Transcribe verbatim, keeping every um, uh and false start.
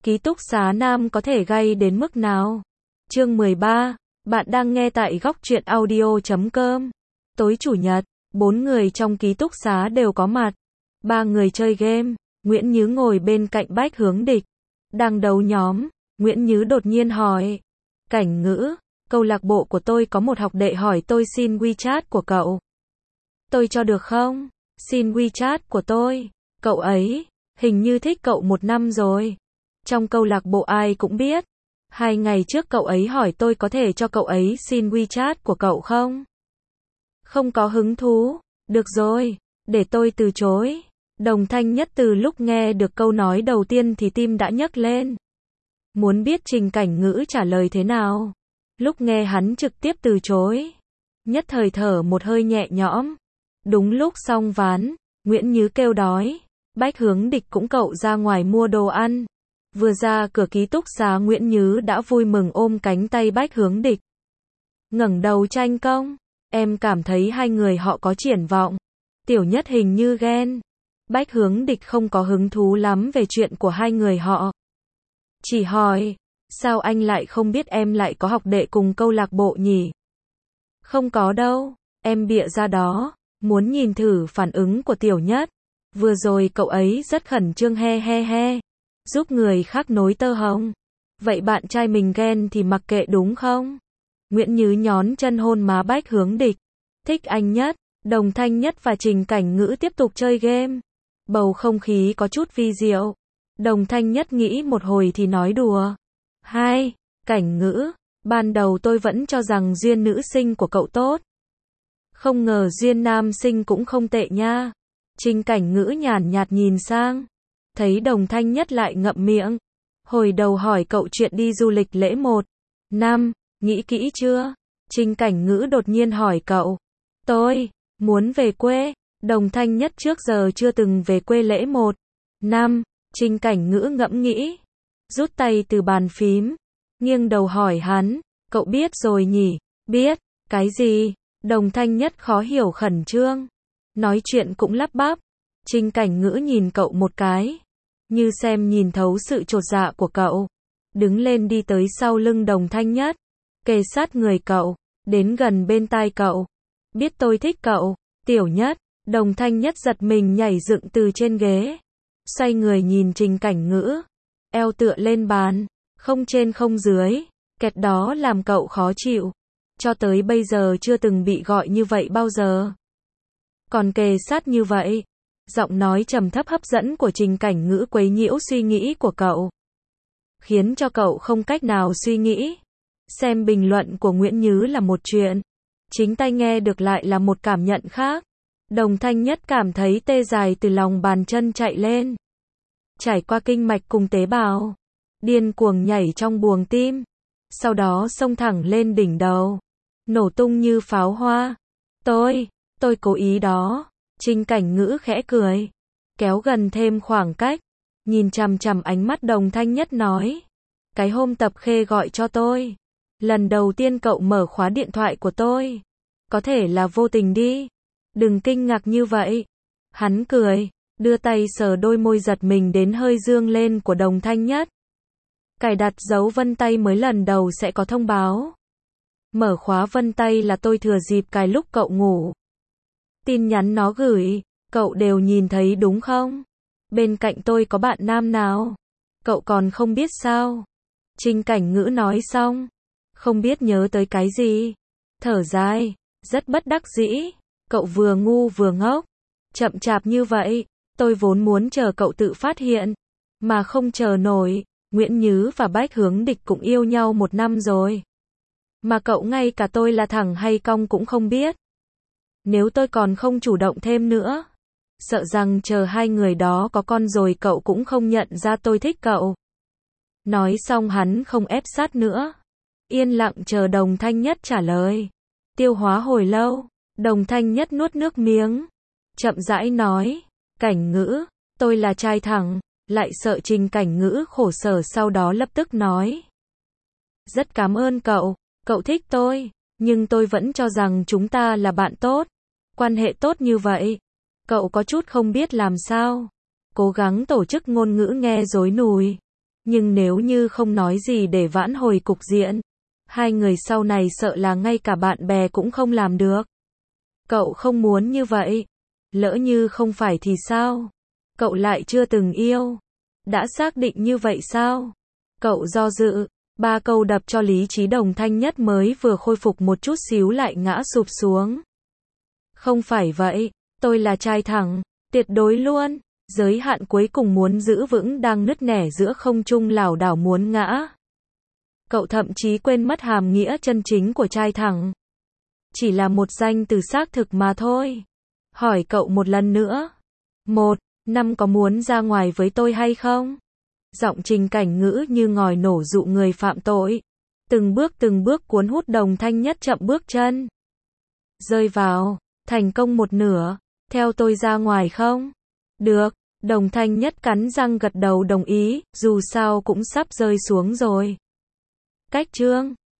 Ký túc xá nam có thể gay đến mức nào? Chương mười ba, bạn đang nghe tại góc truyện audio chấm com. Tối chủ nhật, bốn người trong ký túc xá đều có mặt. Ba người chơi game, Nguyễn Nhứ ngồi bên cạnh Bách Hướng Địch. Đang đấu nhóm, Nguyễn Nhứ đột nhiên hỏi. Cảnh Ngữ, câu lạc bộ của tôi có một học đệ hỏi tôi xin WeChat của cậu. Tôi cho được không? Xin WeChat của tôi. Cậu ấy, hình như thích cậu một năm rồi. Trong câu lạc bộ ai cũng biết. Hai ngày trước cậu ấy hỏi tôi có thể cho cậu ấy xin WeChat của cậu không? Không có hứng thú. Được rồi, để tôi từ chối. Đồng Thanh Nhất từ lúc nghe được câu nói đầu tiên thì tim đã nhấc lên. Muốn biết Trình Cảnh Ngữ trả lời thế nào. Lúc nghe hắn trực tiếp từ chối, nhất thời thở một hơi nhẹ nhõm. Đúng lúc xong ván, Nguyễn Nhứ kêu đói. Bách Hướng Địch cũng cậu ra ngoài mua đồ ăn. Vừa ra cửa ký túc xá Nguyễn Nhứ đã vui mừng ôm cánh tay Bách Hướng Địch. Ngẩng đầu tranh công, em cảm thấy hai người họ có triển vọng. Tiểu Nhất hình như ghen. Bách Hướng Địch không có hứng thú lắm về chuyện của hai người họ. Chỉ hỏi, sao anh lại không biết em lại có học đệ cùng câu lạc bộ nhỉ? Không có đâu, em bịa ra đó, muốn nhìn thử phản ứng của Tiểu Nhất. Vừa rồi cậu ấy rất khẩn trương he he he, giúp người khác nối tơ hồng. Vậy bạn trai mình ghen thì mặc kệ đúng không? Nguyễn Nhứ nhón chân hôn má Bách Hướng Địch. Thích anh nhất. Đồng Thanh Nhất và Trình Cảnh Ngữ tiếp tục chơi game. Bầu không khí có chút vi diệu. Đồng Thanh Nhất nghĩ một hồi thì nói đùa. Hai, Cảnh Ngữ, ban đầu tôi vẫn cho rằng duyên nữ sinh của cậu tốt. Không ngờ duyên nam sinh cũng không tệ nha. Trình Cảnh Ngữ nhàn nhạt nhìn sang. Thấy Đồng Thanh Nhất lại ngậm miệng. Hồi đầu hỏi cậu chuyện đi du lịch lễ một năm, nghĩ kỹ chưa? Trình Cảnh Ngữ đột nhiên hỏi cậu. Tôi muốn về quê. Đồng Thanh Nhất trước giờ chưa từng về quê lễ một năm. Trình Cảnh Ngữ ngẫm nghĩ. Rút tay từ bàn phím. Nghiêng đầu hỏi hắn. Cậu biết rồi nhỉ? Biết. Cái gì? Đồng Thanh Nhất khó hiểu khẩn trương. Nói chuyện cũng lắp bắp. Trình Cảnh Ngữ nhìn cậu một cái. Như xem nhìn thấu sự chột dạ của cậu. Đứng lên đi tới sau lưng Đồng Thanh Nhất. Kề sát người cậu. Đến gần bên tai cậu. Biết tôi thích cậu. Tiểu Nhất. Đồng Thanh Nhất giật mình nhảy dựng từ trên ghế. Xoay người nhìn Trình Cảnh Ngữ. Eo tựa lên bàn. Không trên không dưới. Kẹt đó làm cậu khó chịu. Cho tới bây giờ chưa từng bị gọi như vậy bao giờ. Còn kề sát như vậy. Giọng nói trầm thấp hấp dẫn của Trình Cảnh Ngữ quấy nhiễu suy nghĩ của cậu. Khiến cho cậu không cách nào suy nghĩ. Xem bình luận của Nguyễn Nhứ là một chuyện. Chính tai nghe được lại là một cảm nhận khác. Đồng Thanh Nhất cảm thấy tê dài từ lòng bàn chân chạy lên. Trải qua kinh mạch cùng tế bào. Điên cuồng nhảy trong buồng tim. Sau đó xông thẳng lên đỉnh đầu. Nổ tung như pháo hoa. Tôi, tôi cố ý đó. Trình Cảnh Ngữ khẽ cười. Kéo gần thêm khoảng cách. Nhìn chằm chằm ánh mắt Đồng Thanh Nhất nói. Cái hôm Tập Khê gọi cho tôi. Lần đầu tiên cậu mở khóa điện thoại của tôi. Có thể là vô tình đi. Đừng kinh ngạc như vậy. Hắn cười. Đưa tay sờ đôi môi giật mình đến hơi dương lên của Đồng Thanh Nhất. Cài đặt dấu vân tay mới lần đầu sẽ có thông báo. Mở khóa vân tay là tôi thừa dịp cài lúc cậu ngủ. Tin nhắn nó gửi, cậu đều nhìn thấy đúng không? Bên cạnh tôi có bạn nam nào? Cậu còn không biết sao? Trình Cảnh Ngữ nói xong. Không biết nhớ tới cái gì. Thở dài, rất bất đắc dĩ. Cậu vừa ngu vừa ngốc. Chậm chạp như vậy, tôi vốn muốn chờ cậu tự phát hiện. Mà không chờ nổi. Nguyễn Nhứ và Bách Hướng Địch cũng yêu nhau một năm rồi. Mà cậu ngay cả tôi là thẳng hay cong cũng không biết. Nếu tôi còn không chủ động thêm nữa. Sợ rằng chờ hai người đó có con rồi cậu cũng không nhận ra tôi thích cậu. Nói xong hắn không ép sát nữa. Yên lặng chờ Đồng Thanh Nhất trả lời. Tiêu hóa hồi lâu. Đồng Thanh Nhất nuốt nước miếng. Chậm rãi nói. Cảnh Ngữ, tôi là trai thẳng. Lại sợ Trình Cảnh Ngữ khổ sở sau đó lập tức nói. Rất cảm ơn cậu. Cậu thích tôi. Nhưng tôi vẫn cho rằng chúng ta là bạn tốt. Quan hệ tốt như vậy. Cậu có chút không biết làm sao. Cố gắng tổ chức ngôn ngữ nghe rối nùi. Nhưng nếu như không nói gì để vãn hồi cục diện, hai người sau này sợ là ngay cả bạn bè cũng không làm được. Cậu không muốn như vậy. Lỡ như không phải thì sao? Cậu lại chưa từng yêu. Đã xác định như vậy sao? Cậu do dự. Ba câu đập cho lý trí Đồng Thanh Nhất mới vừa khôi phục một chút xíu lại ngã sụp xuống. Không phải vậy. Tôi là trai thẳng. Tuyệt đối luôn. Giới hạn cuối cùng muốn giữ vững đang nứt nẻ giữa không trung lảo đảo muốn ngã. Cậu thậm chí quên mất hàm nghĩa chân chính của trai thẳng. Chỉ là một danh từ xác thực mà thôi. Hỏi cậu một lần nữa. Một, năm có muốn ra ngoài với tôi hay không? Giọng Trình Cảnh Ngữ như ngòi nổ dụ người phạm tội. Từng bước từng bước cuốn hút Đồng Thanh Nhất chậm bước chân. Rơi vào, thành công một nửa. Theo tôi ra ngoài không? Được, Đồng Thanh Nhất cắn răng gật đầu đồng ý, dù sao cũng sắp rơi xuống rồi. Cách chương